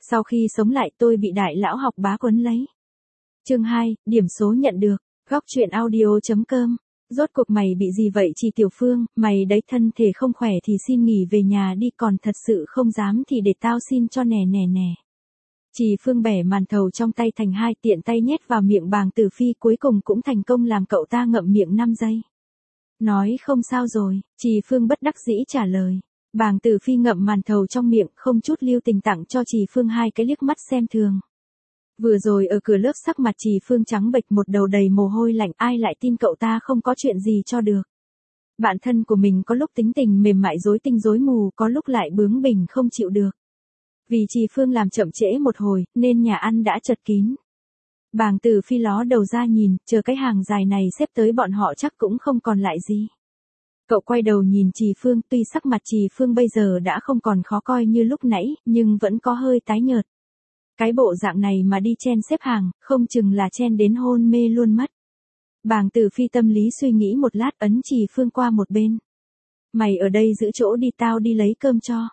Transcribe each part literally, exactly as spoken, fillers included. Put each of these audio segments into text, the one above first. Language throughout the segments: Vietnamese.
Sau khi sống lại tôi bị đại lão học bá quấn lấy. Chương hai, điểm số nhận được. Góc truyện audio.com. Rốt cuộc mày bị gì vậy chị Tiểu Phương, mày đấy thân thể không khỏe thì xin nghỉ về nhà đi, còn thật sự không dám thì để tao xin cho nè nè nè. Chị Phương bẻ màn thầu trong tay thành hai, tiện tay nhét vào miệng Bàng Tử Phi, cuối cùng cũng thành công làm cậu ta ngậm miệng năm giây. Nói không sao rồi, chị Phương bất đắc dĩ trả lời. Bàng Tử Phi ngậm màn thầu trong miệng, không chút lưu tình tặng cho chị Phương hai cái liếc mắt xem thường. Vừa rồi ở cửa lớp sắc mặt chị Phương trắng bệch, một đầu đầy mồ hôi lạnh, ai lại tin cậu ta không có chuyện gì cho được. Bạn thân của mình có lúc tính tình mềm mại rối tinh rối mù, có lúc lại bướng bỉnh không chịu được. Vì chị Phương làm chậm trễ một hồi, nên nhà ăn đã chật kín. Bàng Tử Phi ló đầu ra nhìn, chờ cái hàng dài này xếp tới bọn họ chắc cũng không còn lại gì. Cậu quay đầu nhìn chị Phương, tuy sắc mặt chị Phương bây giờ đã không còn khó coi như lúc nãy, nhưng vẫn có hơi tái nhợt. Cái bộ dạng này mà đi chen xếp hàng, không chừng là chen đến hôn mê luôn mất. Bàng Tử Phi tâm lý suy nghĩ một lát, ấn chị Phương qua một bên. Mày ở đây giữ chỗ đi, tao đi lấy cơm cho.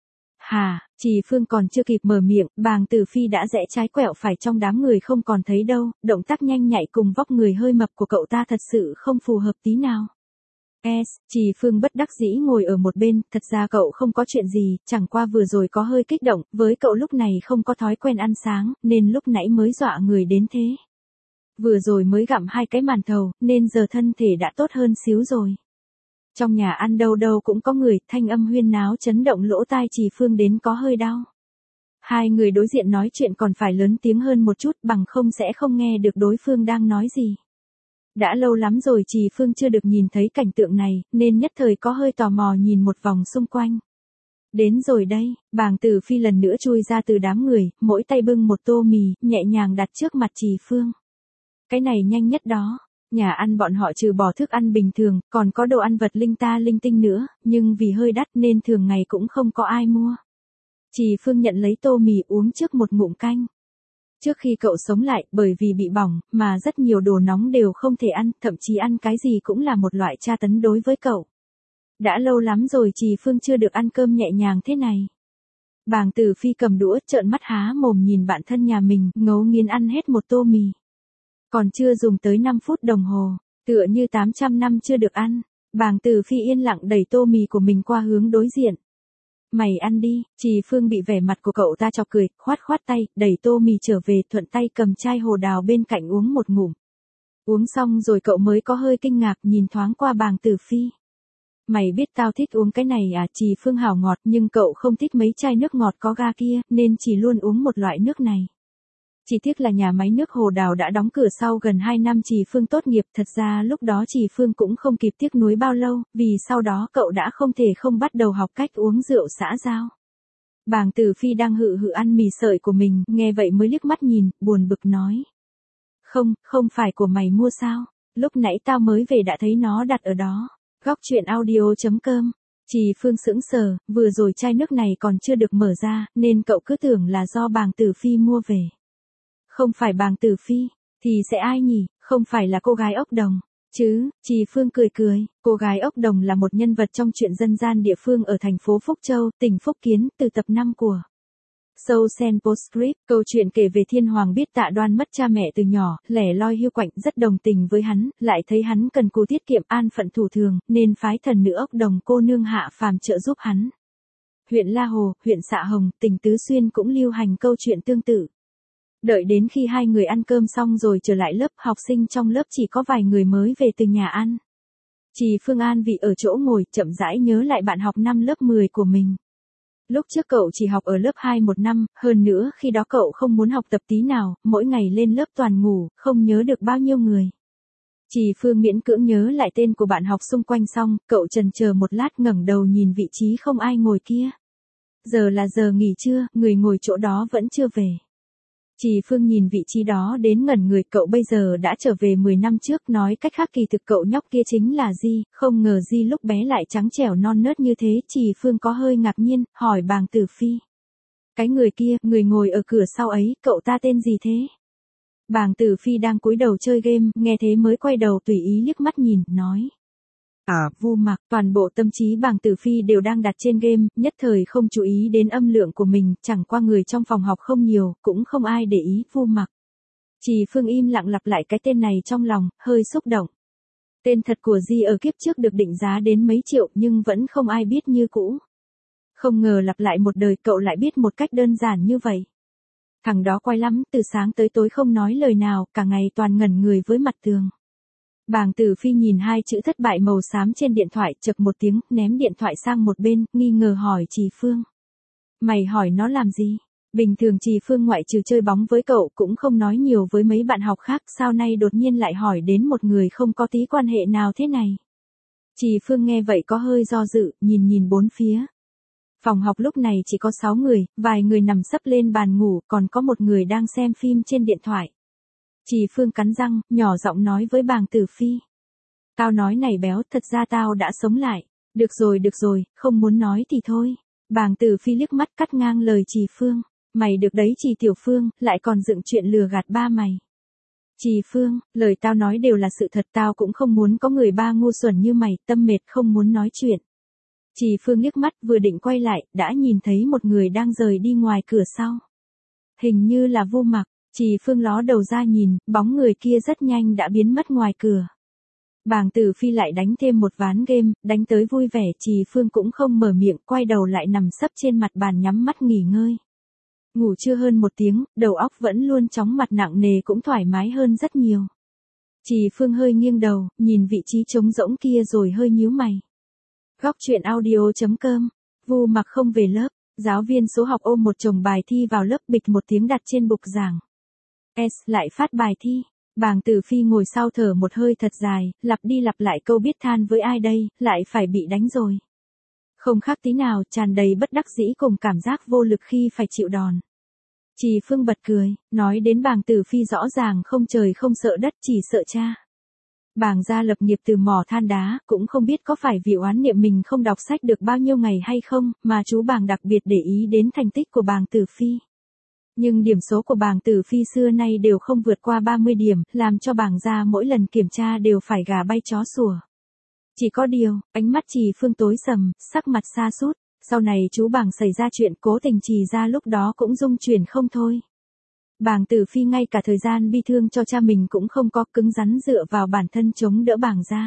Hà, chị Phương còn chưa kịp mở miệng, Bàng Tử Phi đã rẽ trái quẹo phải trong đám người không còn thấy đâu, động tác nhanh nhạy cùng vóc người hơi mập của cậu ta thật sự không phù hợp tí nào. S, chị Phương bất đắc dĩ ngồi ở một bên, thật ra cậu không có chuyện gì, chẳng qua vừa rồi có hơi kích động, với cậu lúc này không có thói quen ăn sáng, nên lúc nãy mới dọa người đến thế. Vừa rồi mới gặm hai cái màn thầu, nên giờ thân thể đã tốt hơn xíu rồi. Trong nhà ăn đâu đâu cũng có người, thanh âm huyên náo chấn động lỗ tai chị Phương đến có hơi đau. Hai người đối diện nói chuyện còn phải lớn tiếng hơn một chút, bằng không sẽ không nghe được đối phương đang nói gì. Đã lâu lắm rồi chị Phương chưa được nhìn thấy cảnh tượng này, nên nhất thời có hơi tò mò nhìn một vòng xung quanh. Đến rồi đây, Bàng Tử Phi lần nữa chui ra từ đám người, mỗi tay bưng một tô mì, nhẹ nhàng đặt trước mặt chị Phương. Cái này nhanh nhất đó. Nhà ăn bọn họ trừ bỏ thức ăn bình thường, còn có đồ ăn vật linh ta linh tinh nữa, nhưng vì hơi đắt nên thường ngày cũng không có ai mua. Chị Phương nhận lấy tô mì uống trước một ngụm canh. Trước khi cậu sống lại, bởi vì bị bỏng, mà rất nhiều đồ nóng đều không thể ăn, thậm chí ăn cái gì cũng là một loại tra tấn đối với cậu. Đã lâu lắm rồi chị Phương chưa được ăn cơm nhẹ nhàng thế này. Bàng Tử Phi cầm đũa, trợn mắt há mồm nhìn bạn thân nhà mình, ngấu nghiến ăn hết một tô mì. Còn chưa dùng tới năm phút đồng hồ, tựa như tám trăm năm chưa được ăn. Bàng Tử Phi yên lặng đẩy tô mì của mình qua hướng đối diện. Mày ăn đi, chị Phương bị vẻ mặt của cậu ta chọc cười, khoát khoát tay, đẩy tô mì trở về, thuận tay cầm chai hồ đào bên cạnh uống một ngụm. Uống xong rồi cậu mới có hơi kinh ngạc nhìn thoáng qua Bàng Tử Phi. Mày biết tao thích uống cái này à? Chị Phương hảo ngọt, nhưng cậu không thích mấy chai nước ngọt có ga kia, nên chỉ luôn uống một loại nước này. Chỉ tiếc là nhà máy nước Hồ Đào đã đóng cửa sau gần hai năm chị Phương tốt nghiệp, thật ra lúc đó chị Phương cũng không kịp tiếc nuối bao lâu, vì sau đó cậu đã không thể không bắt đầu học cách uống rượu xã giao. Bàng Tử Phi đang hự hự ăn mì sợi của mình, nghe vậy mới liếc mắt nhìn, buồn bực nói. Không, không phải của mày mua sao? Lúc nãy tao mới về đã thấy nó đặt ở đó. Góc truyện audio.com. Chị Phương sững sờ, vừa rồi chai nước này còn chưa được mở ra, nên cậu cứ tưởng là do Bàng Tử Phi mua về. Không phải Bàng Tử Phi, thì sẽ ai nhỉ? Không phải là cô gái ốc đồng, chứ? Chị Phương cười cười, cô gái ốc đồng là một nhân vật trong truyện dân gian địa phương ở thành phố Phúc Châu, tỉnh Phúc Kiến, từ tập năm của Show Sen Postscript. Câu chuyện kể về thiên hoàng biết Tạ Đoan mất cha mẹ từ nhỏ, lẻ loi hiu quạnh, rất đồng tình với hắn, lại thấy hắn cần cù tiết kiệm an phận thủ thường, nên phái thần nữ ốc đồng cô nương Hạ Phàm trợ giúp hắn. Huyện La Hồ, huyện Xạ Hồng, tỉnh Tứ Xuyên cũng lưu hành câu chuyện tương tự. Đợi đến khi hai người ăn cơm xong rồi trở lại lớp, học sinh trong lớp chỉ có vài người mới về từ nhà ăn. Chị Phương an vị ở chỗ ngồi, chậm rãi nhớ lại bạn học năm lớp mười của mình. Lúc trước cậu chỉ học ở lớp hai một năm, hơn nữa khi đó cậu không muốn học tập tí nào, mỗi ngày lên lớp toàn ngủ, không nhớ được bao nhiêu người. Chị Phương miễn cưỡng nhớ lại tên của bạn học xung quanh xong, cậu chần chờ một lát ngẩng đầu nhìn vị trí không ai ngồi kia. Giờ là giờ nghỉ trưa, người ngồi chỗ đó vẫn chưa về. Chị Phương nhìn vị trí đó đến ngẩn người, cậu bây giờ đã trở về mười năm trước, nói cách khác kỳ thực cậu nhóc kia chính là Di, không ngờ Di lúc bé lại trắng trẻo non nớt như thế. Chị Phương có hơi ngạc nhiên, hỏi Bàng Tử Phi. Cái người kia, người ngồi ở cửa sau ấy, cậu ta tên gì thế? Bàng Tử Phi đang cúi đầu chơi game, nghe thế mới quay đầu tùy ý liếc mắt nhìn, nói. À, Vu Mặc, toàn bộ tâm trí Bàng Tử Phi đều đang đặt trên game, nhất thời không chú ý đến âm lượng của mình, chẳng qua người trong phòng học không nhiều, cũng không ai để ý Vu Mặc. Trì Phương im lặng lặp lại cái tên này trong lòng, hơi xúc động. Tên thật của Di ở kiếp trước được định giá đến mấy triệu nhưng vẫn không ai biết như cũ. Không ngờ lặp lại một đời cậu lại biết một cách đơn giản như vậy. Thằng đó quái lắm, từ sáng tới tối không nói lời nào, cả ngày toàn ngẩn người với mặt tường. Bàng Tử Phi nhìn hai chữ thất bại màu xám trên điện thoại, chậc một tiếng, ném điện thoại sang một bên, nghi ngờ hỏi Trì Phương. Mày hỏi nó làm gì? Bình thường Trì Phương ngoại trừ chơi bóng với cậu cũng không nói nhiều với mấy bạn học khác, sao nay đột nhiên lại hỏi đến một người không có tí quan hệ nào thế này? Trì Phương nghe vậy có hơi do dự, nhìn nhìn bốn phía. Phòng học lúc này chỉ có sáu người, vài người nằm sấp lên bàn ngủ, còn có một người đang xem phim trên điện thoại. Trì Phương cắn răng, nhỏ giọng nói với Bàng Tử Phi. Tao nói này béo, thật ra tao đã sống lại. Được rồi được rồi, không muốn nói thì thôi. Bàng Tử Phi liếc mắt cắt ngang lời Trì Phương. Mày được đấy Trì Tiểu Phương, lại còn dựng chuyện lừa gạt ba mày. Trì Phương, lời tao nói đều là sự thật, tao cũng không muốn có người ba ngu xuẩn như mày, tâm mệt không muốn nói chuyện. Trì Phương liếc mắt vừa định quay lại, đã nhìn thấy một người đang rời đi ngoài cửa sau. Hình như là Vu Mặc. Trì Phương ló đầu ra nhìn, bóng người kia rất nhanh đã biến mất ngoài cửa. Bàng Tử Phi lại đánh thêm một ván game, đánh tới vui vẻ, Trì Phương cũng không mở miệng, quay đầu lại nằm sấp trên mặt bàn nhắm mắt nghỉ ngơi. Ngủ chưa hơn một tiếng, đầu óc vẫn luôn chóng mặt nặng nề cũng thoải mái hơn rất nhiều. Trì Phương hơi nghiêng đầu, nhìn vị trí trống rỗng kia rồi hơi nhíu mày. Góc truyện audio chấm com, Vu Mặc không về lớp, giáo viên số học ôm một chồng bài thi vào lớp, bịch một tiếng đặt trên bục giảng. S lại phát bài thi. Bàng Tử Phi ngồi sau thở một hơi thật dài, lặp đi lặp lại câu biết than với ai đây, lại phải bị đánh rồi. Không khác tí nào, tràn đầy bất đắc dĩ cùng cảm giác vô lực khi phải chịu đòn. Trì Phương bật cười, nói đến Bàng Tử Phi rõ ràng không trời không sợ đất, chỉ sợ cha. Bàng gia lập nghiệp từ mỏ than đá, cũng không biết có phải vì oán niệm mình không đọc sách được bao nhiêu ngày hay không, mà chú Bàng đặc biệt để ý đến thành tích của Bàng Tử Phi. Nhưng điểm số của Bàng Tử Phi xưa nay đều không vượt qua ba mươi điểm, làm cho Bàng gia mỗi lần kiểm tra đều phải gà bay chó sủa. Chỉ có điều, ánh mắt Trì Phương tối sầm, sắc mặt sa sút, sau này chú Bàng xảy ra chuyện cố tình Trì gia lúc đó cũng rung chuyển không thôi. Bàng Tử Phi ngay cả thời gian bi thương cho cha mình cũng không có, cứng rắn dựa vào bản thân chống đỡ Bàng gia.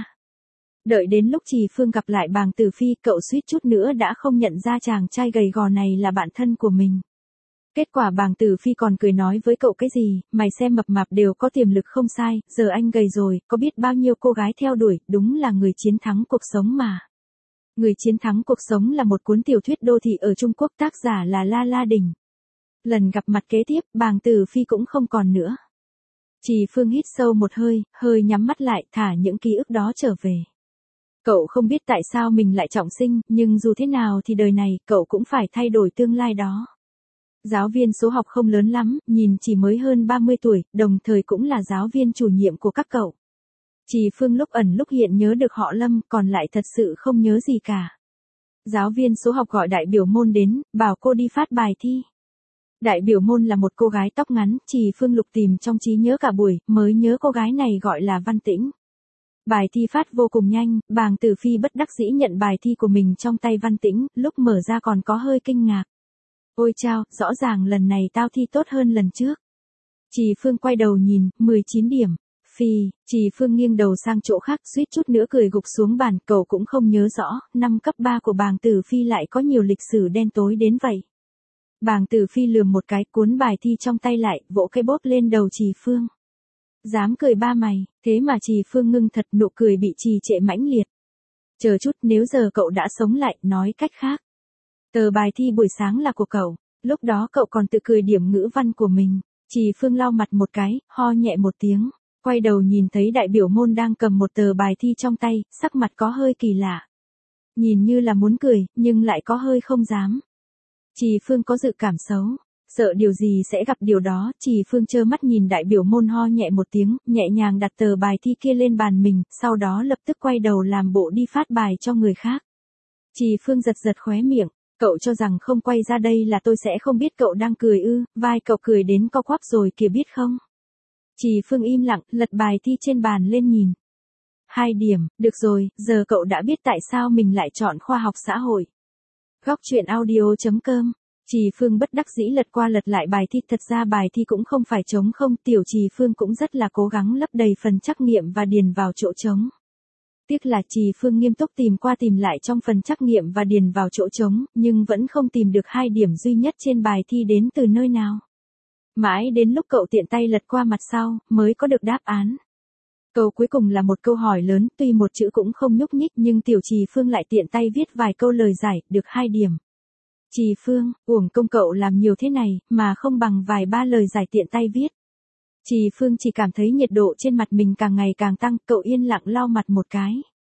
Đợi đến lúc Trì Phương gặp lại Bàng Tử Phi, cậu suýt chút nữa đã không nhận ra chàng trai gầy gò này là bạn thân của mình. Kết quả Bàng Tử Phi còn cười nói với cậu cái gì, mày xem mập mạp đều có tiềm lực không sai, giờ anh gầy rồi, có biết bao nhiêu cô gái theo đuổi, đúng là người chiến thắng cuộc sống mà. Người chiến thắng cuộc sống là một cuốn tiểu thuyết đô thị ở Trung Quốc, tác giả là La La Đình. Lần gặp mặt kế tiếp, Bàng Tử Phi cũng không còn nữa. Trì Phương hít sâu một hơi, hơi nhắm mắt lại, thả những ký ức đó trở về. Cậu không biết tại sao mình lại trọng sinh, nhưng dù thế nào thì đời này, cậu cũng phải thay đổi tương lai đó. Giáo viên số học không lớn lắm, nhìn chỉ mới hơn ba mươi tuổi, đồng thời cũng là giáo viên chủ nhiệm của các cậu. Trì Phương lúc ẩn lúc hiện nhớ được họ Lâm, còn lại thật sự không nhớ gì cả. Giáo viên số học gọi đại biểu môn đến, bảo cô đi phát bài thi. Đại biểu môn là một cô gái tóc ngắn, Trì Phương lục tìm trong trí nhớ cả buổi, mới nhớ cô gái này gọi là Văn Tĩnh. Bài thi phát vô cùng nhanh, Bàng Tử Phi bất đắc dĩ nhận bài thi của mình trong tay Văn Tĩnh, lúc mở ra còn có hơi kinh ngạc. Ôi chao, rõ ràng lần này tao thi tốt hơn lần trước. Trì Phương quay đầu nhìn, mười chín điểm. Phi, Trì Phương nghiêng đầu sang chỗ khác, suýt chút nữa cười gục xuống bàn, cậu cũng không nhớ rõ, năm cấp ba của Bàng Tử Phi lại có nhiều lịch sử đen tối đến vậy. Bàng Tử Phi lườm một cái, cuốn bài thi trong tay lại, vỗ cái bốp lên đầu Trì Phương. Dám cười ba mày, thế mà Trì Phương ngưng thật, nụ cười bị trì trệ mãnh liệt. Chờ chút, nếu giờ cậu đã sống lại, nói cách khác. Tờ bài thi buổi sáng là của cậu, lúc đó cậu còn tự cười điểm ngữ văn của mình. Trì Phương lau mặt một cái, ho nhẹ một tiếng, quay đầu nhìn thấy đại biểu môn đang cầm một tờ bài thi trong tay, sắc mặt có hơi kỳ lạ. Nhìn như là muốn cười, nhưng lại có hơi không dám. Trì Phương có dự cảm xấu, sợ điều gì sẽ gặp điều đó, Trì Phương trơ mắt nhìn đại biểu môn ho nhẹ một tiếng, nhẹ nhàng đặt tờ bài thi kia lên bàn mình, sau đó lập tức quay đầu làm bộ đi phát bài cho người khác. Trì Phương giật giật khóe miệng. Cậu cho rằng không quay ra đây là tôi sẽ không biết cậu đang cười ư, vai cậu cười đến co quắp rồi kìa biết không. Trì Phương im lặng, lật bài thi trên bàn lên nhìn. hai điểm, được rồi, giờ cậu đã biết tại sao mình lại chọn khoa học xã hội. Góc truyện audio.com. Trì Phương bất đắc dĩ lật qua lật lại bài thi, thật ra bài thi cũng không phải trống không, tiểu Trì Phương cũng rất là cố gắng lấp đầy phần trắc nghiệm và điền vào chỗ trống. Tiếc là Trì Phương nghiêm túc tìm qua tìm lại trong phần trắc nghiệm và điền vào chỗ trống, nhưng vẫn không tìm được hai điểm duy nhất trên bài thi đến từ nơi nào. Mãi đến lúc cậu tiện tay lật qua mặt sau, mới có được đáp án. Câu cuối cùng là một câu hỏi lớn, tuy một chữ cũng không nhúc nhích nhưng tiểu Trì Phương lại tiện tay viết vài câu lời giải, được hai điểm. Trì Phương, uổng công cậu làm nhiều thế này, mà không bằng vài ba lời giải tiện tay viết. Trì Phương chỉ cảm thấy nhiệt độ trên mặt mình càng ngày càng tăng, cậu yên lặng lau mặt một cái.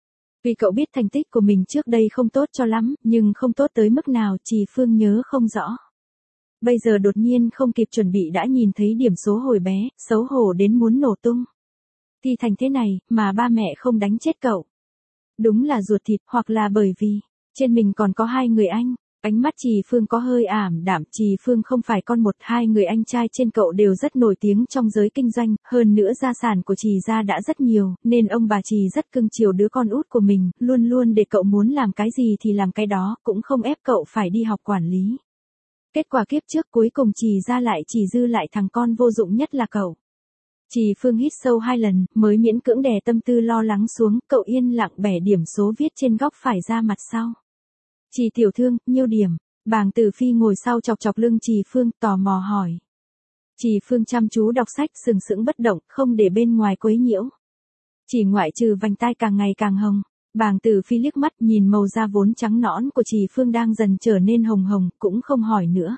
Vì cậu biết thành tích của mình trước đây không tốt cho lắm, nhưng không tốt tới mức nào Trì Phương nhớ không rõ. Bây giờ đột nhiên không kịp chuẩn bị đã nhìn thấy điểm số hồi bé, xấu hổ đến muốn nổ tung. Thi thành thế này, mà ba mẹ không đánh chết cậu. Đúng là ruột thịt, hoặc là bởi vì, trên mình còn có hai người anh. Ánh mắt Trì Phương có hơi ảm đạm, Trì Phương không phải con một, hai người anh trai trên cậu đều rất nổi tiếng trong giới kinh doanh, hơn nữa gia sản của Trì gia đã rất nhiều, nên ông bà Trì rất cưng chiều đứa con út của mình, luôn luôn để cậu muốn làm cái gì thì làm cái đó, cũng không ép cậu phải đi học quản lý. Kết quả kiếp trước cuối cùng Trì gia lại chỉ dư lại thằng con vô dụng nhất là cậu. Trì Phương hít sâu hai lần, mới miễn cưỡng đè tâm tư lo lắng xuống, cậu yên lặng bẻ điểm số viết trên góc phải ra mặt sau. Trì tiểu thư, nhiêu điểm? Bàng Tử Phi ngồi sau chọc chọc lưng Trì Phương, tò mò hỏi. Trì Phương chăm chú đọc sách, sừng sững bất động, không để bên ngoài quấy nhiễu. Chỉ ngoại trừ vành tai càng ngày càng hồng. Bàng Tử Phi liếc mắt nhìn màu da vốn trắng nõn của Trì Phương đang dần trở nên hồng hồng, cũng không hỏi nữa.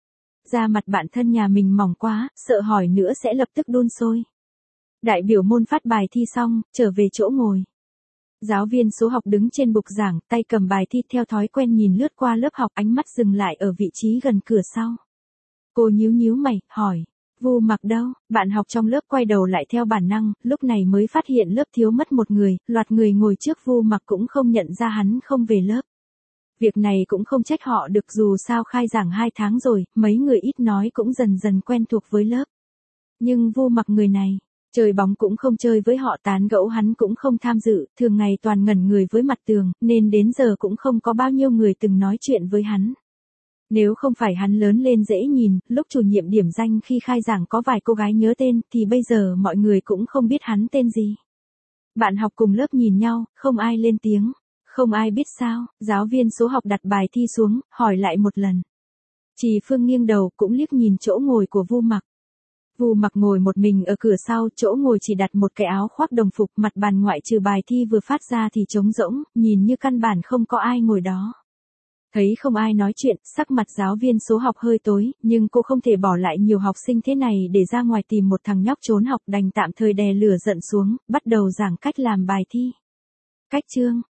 Da mặt bạn thân nhà mình mỏng quá, sợ hỏi nữa sẽ lập tức đun sôi. Đại biểu môn phát bài thi xong, trở về chỗ ngồi. Giáo viên số học đứng trên bục giảng, tay cầm bài thi theo thói quen nhìn lướt qua lớp học, ánh mắt dừng lại ở vị trí gần cửa sau. Cô nhíu nhíu mày, hỏi, Vu Mặc đâu? Bạn học trong lớp quay đầu lại theo bản năng, lúc này mới phát hiện lớp thiếu mất một người, loạt người ngồi trước Vu Mặc cũng không nhận ra hắn không về lớp. Việc này cũng không trách họ được, dù sao khai giảng hai tháng rồi, mấy người ít nói cũng dần dần quen thuộc với lớp. Nhưng Vu Mặc người này, chơi bóng cũng không chơi với họ, tán gẫu hắn cũng không tham dự, thường ngày toàn ngẩn người với mặt tường, nên đến giờ cũng không có bao nhiêu người từng nói chuyện với hắn. Nếu không phải hắn lớn lên dễ nhìn, lúc chủ nhiệm điểm danh khi khai giảng có vài cô gái nhớ tên, thì bây giờ mọi người cũng không biết hắn tên gì. Bạn học cùng lớp nhìn nhau, không ai lên tiếng. Không ai biết sao, giáo viên số học đặt bài thi xuống, hỏi lại một lần. Trì Phương nghiêng đầu cũng liếc nhìn chỗ ngồi của Vu Mặc. Vu Mặc ngồi một mình ở cửa sau, chỗ ngồi chỉ đặt một cái áo khoác đồng phục, mặt bàn ngoại trừ bài thi vừa phát ra thì trống rỗng, nhìn như căn bản không có ai ngồi đó. Thấy không ai nói chuyện, sắc mặt giáo viên số học hơi tối, nhưng cô không thể bỏ lại nhiều học sinh thế này để ra ngoài tìm một thằng nhóc trốn học, đành tạm thời đè lửa giận xuống, bắt đầu giảng cách làm bài thi. Cách chương.